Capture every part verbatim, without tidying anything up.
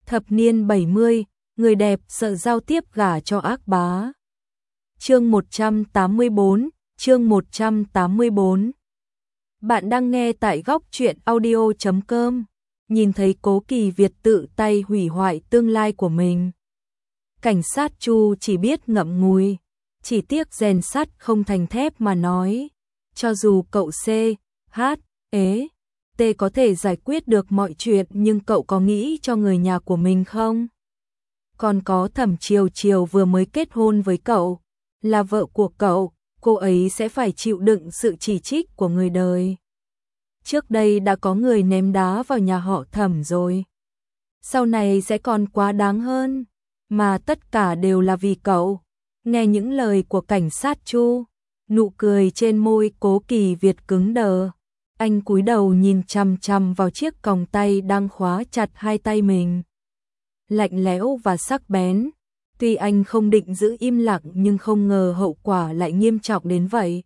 Thập niên bảy mươi, người đẹp sợ giao tiếp gả cho ác bá. Chương một trăm tám mươi bốn, chương một trăm tám mươi bốn. Bạn đang nghe tại góc truyện audio chấm com. Nhìn thấy Cố Kỳ Việt tự tay hủy hoại tương lai của mình, cảnh sát Chu chỉ biết ngậm ngùi, chỉ tiếc rèn sắt không thành thép mà nói, cho dù cậu C, H, E, T có thể giải quyết được mọi chuyện, nhưng cậu có nghĩ cho người nhà của mình không? Còn có Thẩm Triều Triều vừa mới kết hôn với cậu, là vợ của cậu, cô ấy sẽ phải chịu đựng sự chỉ trích của người đời. Trước đây đã có người ném đá vào nhà họ Thẩm rồi, sau này sẽ còn quá đáng hơn, mà tất cả đều là vì cậu. Nghe những lời của cảnh sát Chu, nụ cười trên môi Cố Kỳ Việt cứng đờ. Anh cúi đầu nhìn chằm chằm vào chiếc còng tay đang khóa chặt hai tay mình, lạnh lẽo và sắc bén. Tuy anh không định giữ im lặng nhưng không ngờ hậu quả lại nghiêm trọng đến vậy.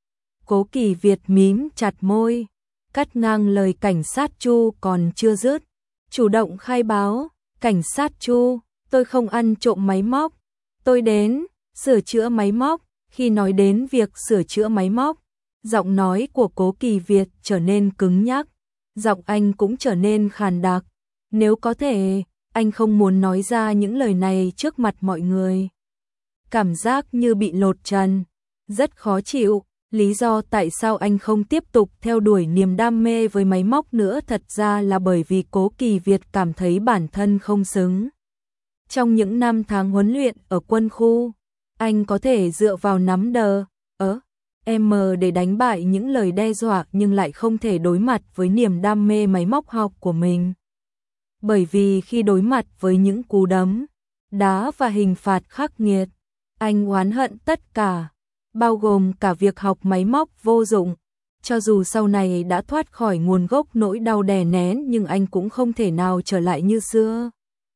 Cố Kỳ Việt mím chặt môi, cắt ngang lời cảnh sát Chu còn chưa dứt, chủ động khai báo. Cảnh sát Chu, tôi không ăn trộm máy móc, tôi đến sửa chữa máy móc. Khi nói đến việc sửa chữa máy móc, giọng nói của Cố Kỳ Việt trở nên cứng nhắc, giọng anh cũng trở nên khàn đặc. Nếu có thể, anh không muốn nói ra những lời này trước mặt mọi người. Cảm giác như bị lột trần, rất khó chịu. Lý do tại sao anh không tiếp tục theo đuổi niềm đam mê với máy móc nữa thật ra là bởi vì Cố Kỳ Việt cảm thấy bản thân không xứng. Trong những năm tháng huấn luyện ở quân khu, anh có thể dựa vào nắm đờ, ớ, M để đánh bại những lời đe dọa, nhưng lại không thể đối mặt với niềm đam mê máy móc học của mình. Bởi vì khi đối mặt với những cú đấm, đá và hình phạt khắc nghiệt, anh oán hận tất cả, bao gồm cả việc học máy móc vô dụng. Cho dù sau này đã thoát khỏi nguồn gốc nỗi đau đè nén, nhưng anh cũng không thể nào trở lại như xưa.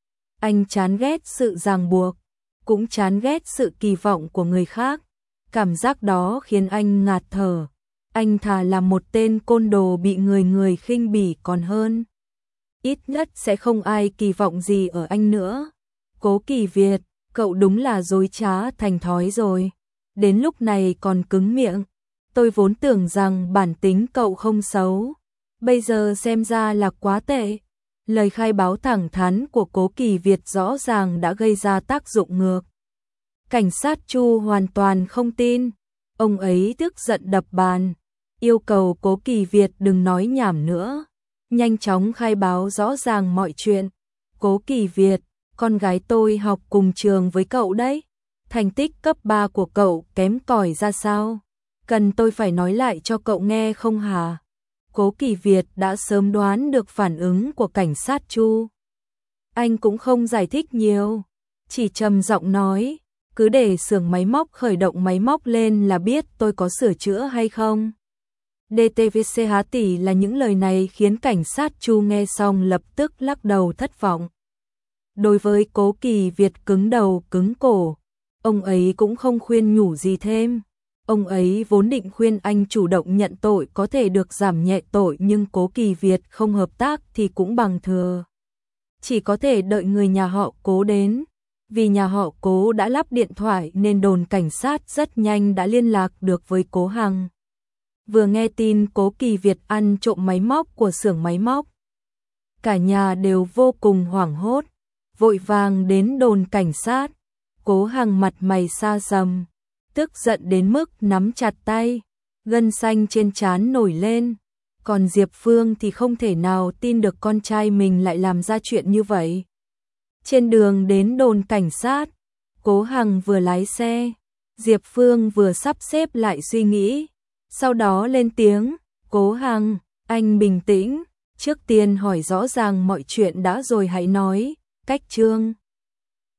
Anh chán ghét sự ràng buộc, cũng chán ghét sự kỳ vọng của người khác. Cảm giác đó khiến anh ngạt thở. Anh thà là một tên côn đồ bị người người khinh bỉ còn hơn. Ít nhất sẽ không ai kỳ vọng gì ở anh nữa. Cố Kỳ Việt, cậu đúng là dối trá thành thói rồi. Đến lúc này còn cứng miệng. Tôi vốn tưởng rằng bản tính cậu không xấu, bây giờ xem ra là quá tệ. Lời khai báo thẳng thắn của Cố Kỳ Việt rõ ràng đã gây ra tác dụng ngược. Cảnh sát Chu hoàn toàn không tin. Ông ấy tức giận đập bàn, yêu cầu Cố Kỳ Việt đừng nói nhảm nữa, nhanh chóng khai báo rõ ràng mọi chuyện. Cố Kỳ Việt, con gái tôi học cùng trường với cậu đấy. Thành tích cấp ba của cậu kém cỏi ra sao? Cần tôi phải nói lại cho cậu nghe không hả? Cố Kỳ Việt đã sớm đoán được phản ứng của cảnh sát Chu. Anh cũng không giải thích nhiều, chỉ trầm giọng nói, cứ để xưởng máy móc khởi động máy móc lên là biết tôi có sửa chữa hay không. đê tê vê xê há tỷ là những lời này khiến cảnh sát Chu nghe xong lập tức lắc đầu thất vọng. Đối với Cố Kỳ Việt cứng đầu cứng cổ, ông ấy cũng không khuyên nhủ gì thêm. Ông ấy vốn định khuyên anh chủ động nhận tội có thể được giảm nhẹ tội, nhưng Cố Kỳ Việt không hợp tác thì cũng bằng thừa. Chỉ có thể đợi người nhà họ Cố đến. Vì nhà họ Cố đã lắp điện thoại nên đồn cảnh sát rất nhanh đã liên lạc được với Cố Hằng. Vừa nghe tin Cố Kỳ Việt ăn trộm máy móc của xưởng máy móc, cả nhà đều vô cùng hoảng hốt, vội vàng đến đồn cảnh sát. Cố Hằng mặt mày xa sầm, tức giận đến mức nắm chặt tay, gân xanh trên trán nổi lên. Còn Diệp Phương thì không thể nào tin được con trai mình lại làm ra chuyện như vậy. Trên đường đến đồn cảnh sát, Cố Hằng vừa lái xe, Diệp Phương vừa sắp xếp lại suy nghĩ, sau đó lên tiếng, Cố Hằng, anh bình tĩnh, trước tiên hỏi rõ ràng mọi chuyện đã rồi hãy nói. Cách Trương